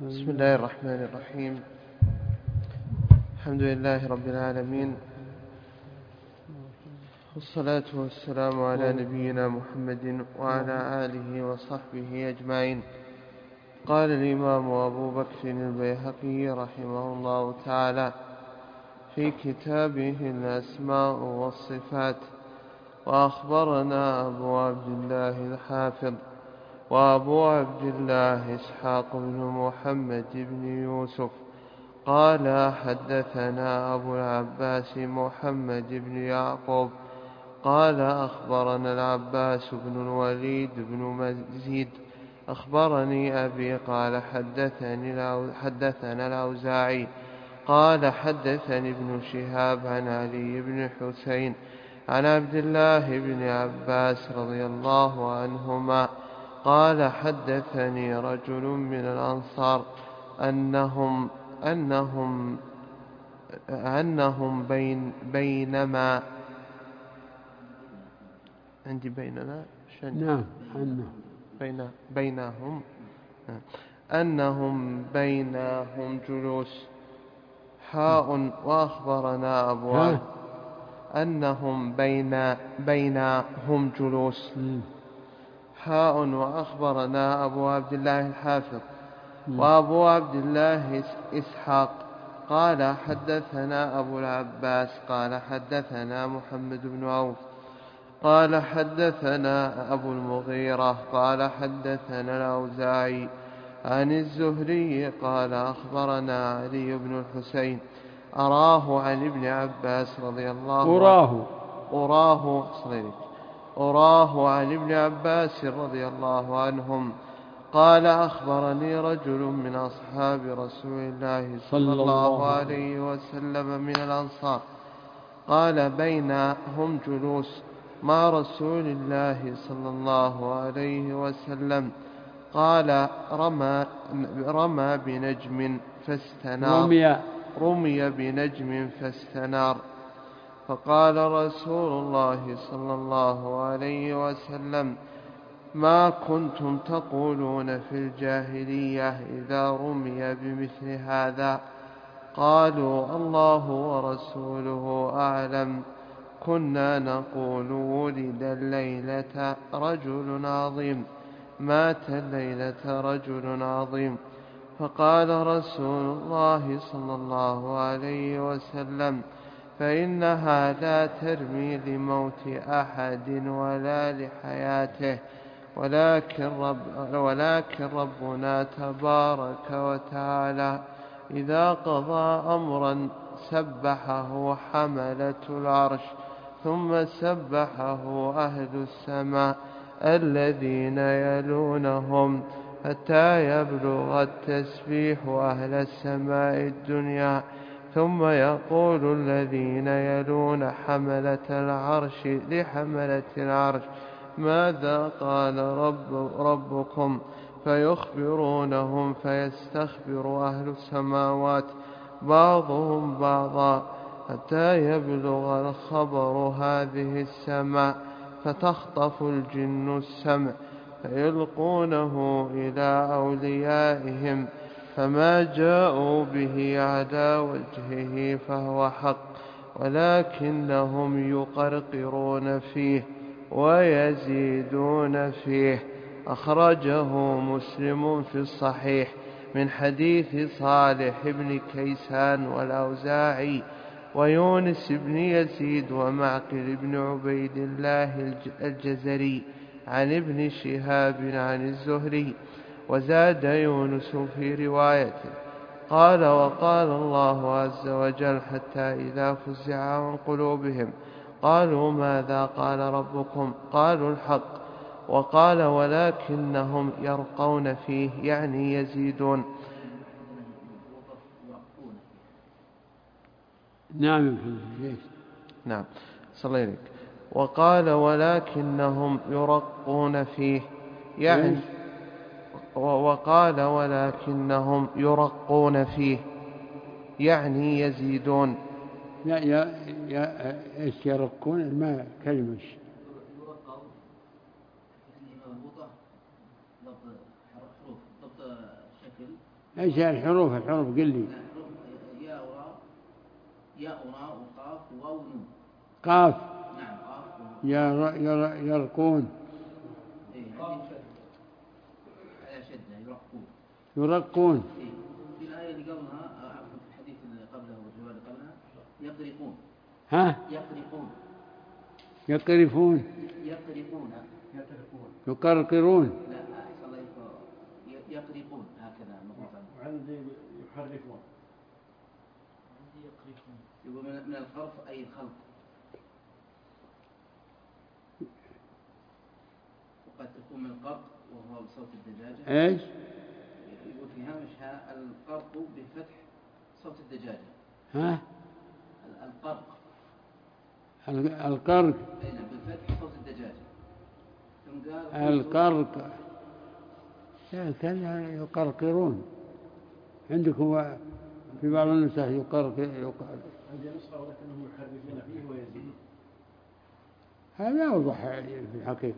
بسم الله الرحمن الرحيم. الحمد لله رب العالمين، والصلاة والسلام على نبينا محمد وعلى آله وصحبه أجمعين. قال الإمام أبو بكر البيهقي رحمه الله تعالى في كتابه الأسماء والصفات: وأخبرنا أبو عبد الله الحافظ وأبو عبد الله إسحاق بن محمد بن يوسف قال حدثنا أبو العباس محمد بن يعقوب قال أخبرنا العباس بن الوليد بن مزيد أخبرني أبي قال حدثنا الأوزاعي قال حدثني ابن شهاب عن علي بن حسين عن عبد الله بن عباس رضي الله عنهما قال حدثني رجل من الأنصار أنهم بينما عندي بيننا نعم أنهم بينهم جلوس وأخبرنا أبو عبد أنهم بينهم جلوس وأخبرنا أبو عبد الله الحافظ وأبو عبد الله إسحاق قال حدثنا أبو العباس قال حدثنا محمد بن عوف قال حدثنا أبو المغيرة قال حدثنا الأوزاعي عن الزهري قال أخبرنا علي بن الحسين أراه عن ابن عباس رضي الله عنه أراه عن ابن عباس رضي الله عنهم قال أخبرني رجل من أصحاب رسول الله صلى الله عليه وسلم من الأنصار قال بينهم جلوس مع رسول الله صلى الله عليه وسلم قال رمى بنجم فاستنار فقال رسول الله صلى الله عليه وسلم ما كنتم تقولون في الجاهلية إذا رمي بمثل هذا؟ قالوا الله ورسوله أعلم. كنا نقول ولد الليلة رجل عظيم مات الليلة رجل عظيم. فقال رسول الله صلى الله عليه وسلم فإنها لا ترمي لموت أحد ولا لحياته، ولكن ربنا تبارك وتعالى إذا قضى أمرا سبحه حملة العرش ثم سبحه أهل السماء الذين يلونهم حتى يبلغ التسبيح أهل السماء الدنيا، ثم يقول الذين يلون حملة العرش لحملة العرش ماذا قال ربكم؟ فيخبرونهم فيستخبر أهل السماوات بعضهم بعضا حتى يبلغ الخبر هذه السماء فتخطف الجن السمع فيلقونه إلى أوليائهم، فما جاءوا به على وجهه فهو حق، ولكنهم يقرقرون فيه ويزيدون فيه. أخرجه مسلم في الصحيح من حديث صالح بن كيسان والأوزاعي ويونس بن يزيد ومعقل بن عبيد الله الجزري عن ابن شهاب عن الزهري. وزاد يونس في روايته قال وقال الله عز وجل حتى إذا فزع عن قلوبهم قالوا ماذا قال ربكم؟ قالوا الحق. وقال ولكنهم يرقون فيه يعني يزيدون. نعم صلى الله. وقال ولكنهم يرقون فيه يعني وقال ولكنهم يرقون فيه يعني يزيدون. ايش يرقون؟ ما كلمة إيش الحروف قل لي. ياء وراء، ياء وراء وقاف وواو ونون. قاف. نعم قاف. يرقون. على شدة يرقون. يرقون. في الآية اللي قبلها، عفوا في الحديث اللي قبله والرواية اللي قبلها يقرقون. ها؟ يقرقون. يقرفون. يقرقون. يقرقرون. لا أحسن الله يقرقون هكذا مضبوطا. عندي يحرفون. عندي يقرقون. يقول من القرف أي الخلق. وقد تكون من القرق وهو بصوت الدجاجة. إيش؟ يقول في هامشها القرق بفتح صوت الدجاجة. ها؟ القرق. القرق. نعم بالفتح صوت الدجاجة. ثم قال القرق. كان يقرقرون. عندكم في بعض النسخ يقرقر. عندي نسخة ولكنهم يحرفون فيه ويزيدون. هذا أوضح في الحقيقة.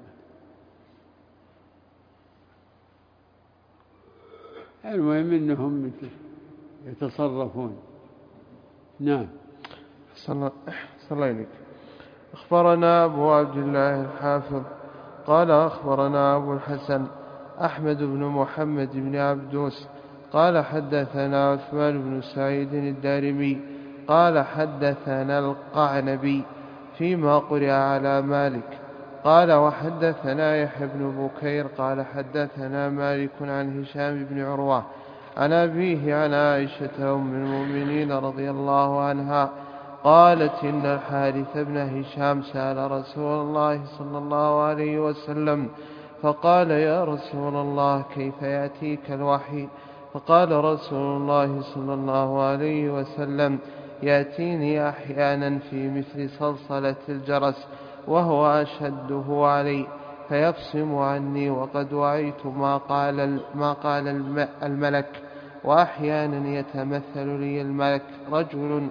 المهم أنهم يتصرفون. نعم. صلى الله عليك. أخبرنا أبو عبد الله الحافظ قال أخبرنا أبو الحسن أحمد بن محمد بن عبدوس قال حدثنا عثمان بن سعيد الدارمي قال حدثنا القعنبي فيما قرئ على مالك قال وحدثنا يحيى بن بكير قال حدثنا مالك عن هشام بن عروة عن أبيه عن عائشة أم المؤمنين رضي الله عنها قالت إن الحارث بن هشام سأل رسول الله صلى الله عليه وسلم فقال يا رسول الله كيف يأتيك الوحي؟ فقال رسول الله صلى الله عليه وسلم يأتيني أحيانا في مثل صلصلة الجرس وهو أشده علي فيفصم عني وقد وعيت ما قال الملك وأحيانا يتمثل لي الملك رجل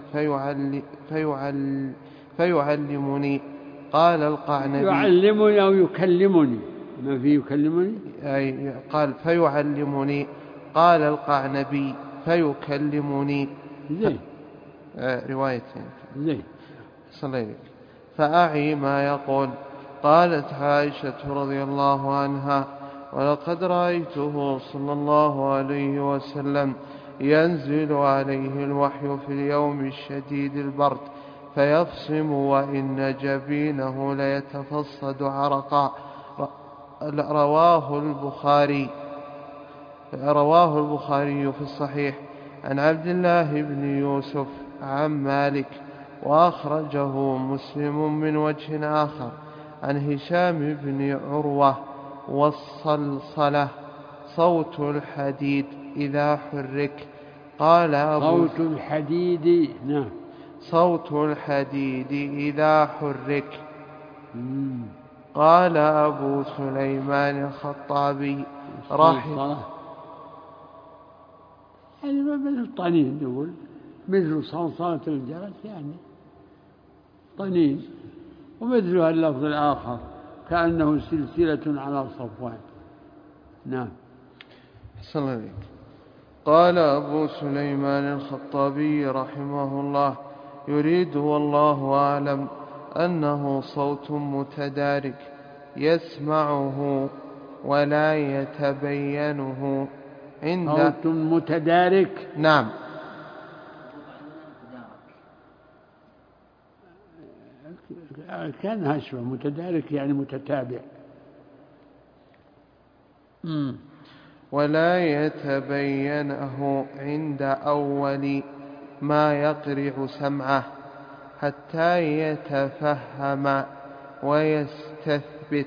فيعلمني. قال القعنبي يعلمني أو يكلمني، ما في يكلمني قال فيعلمني. قال القعنبي فيكلمني. زين روايتين زين. صلى الله. فأعي ما يقول. قالت عائشة رضي الله عنها ولقد رأيته صلى الله عليه وسلم ينزل عليه الوحي في اليوم الشديد البرد فيفصم وإن جبينه ليتفصد عرقا. رواه البخاري في الصحيح عن عبد الله بن يوسف عن مالك وأخرجه مسلم من وجه آخر عن هشام بن عروة والصلصلة صوت الحديد إذا حرك. قال صوت الحديد. نعم صوت الحديد إذا حرك. قال أبو سليمان الخطابي رحمه يعني مثل الطنين، نقول مثل صلصلة الجرس يعني طنين، ومثلها اللفظ الآخر كأنه سلسلة على صفوان. نعم. صلى الله عليه. قال أبو سليمان الخطابي رحمه الله يريد والله أعلم أنه صوت متدارك يسمعه ولا يتبينه عند صوت متدارك. نعم. كان هشوة متدارك يعني متتابع. ولا يتبينه عند أول ما يقرع سمعه حتى يتفهم ويستثبت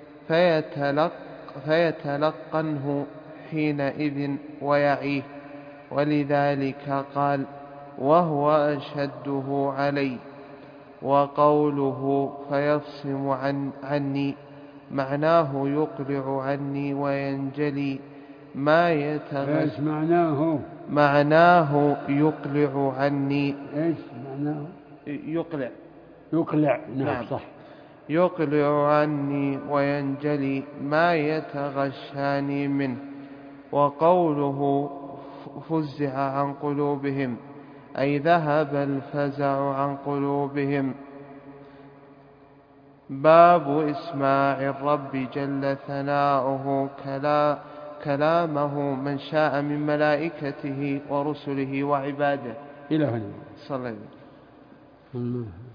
فيتلقنه حينئذ ويعيه. ولذلك قال وهو أشده علي. وقوله فيفصم عني معناه يقلع عني وينجلي ما ايش معناه؟ معناه يقلع عني. ايش معناه؟ يقلع. نعم صح. يقلع عني وينجلي ما يتغشاني منه. فزع عن قلوبهم، أي ذهب الفزع عن قلوبهم. باب إسماع الرب جل ثناؤه كلامه من شاء من ملائكته ورسله وعباده. إلى هنا صلى الله عليه وسلم.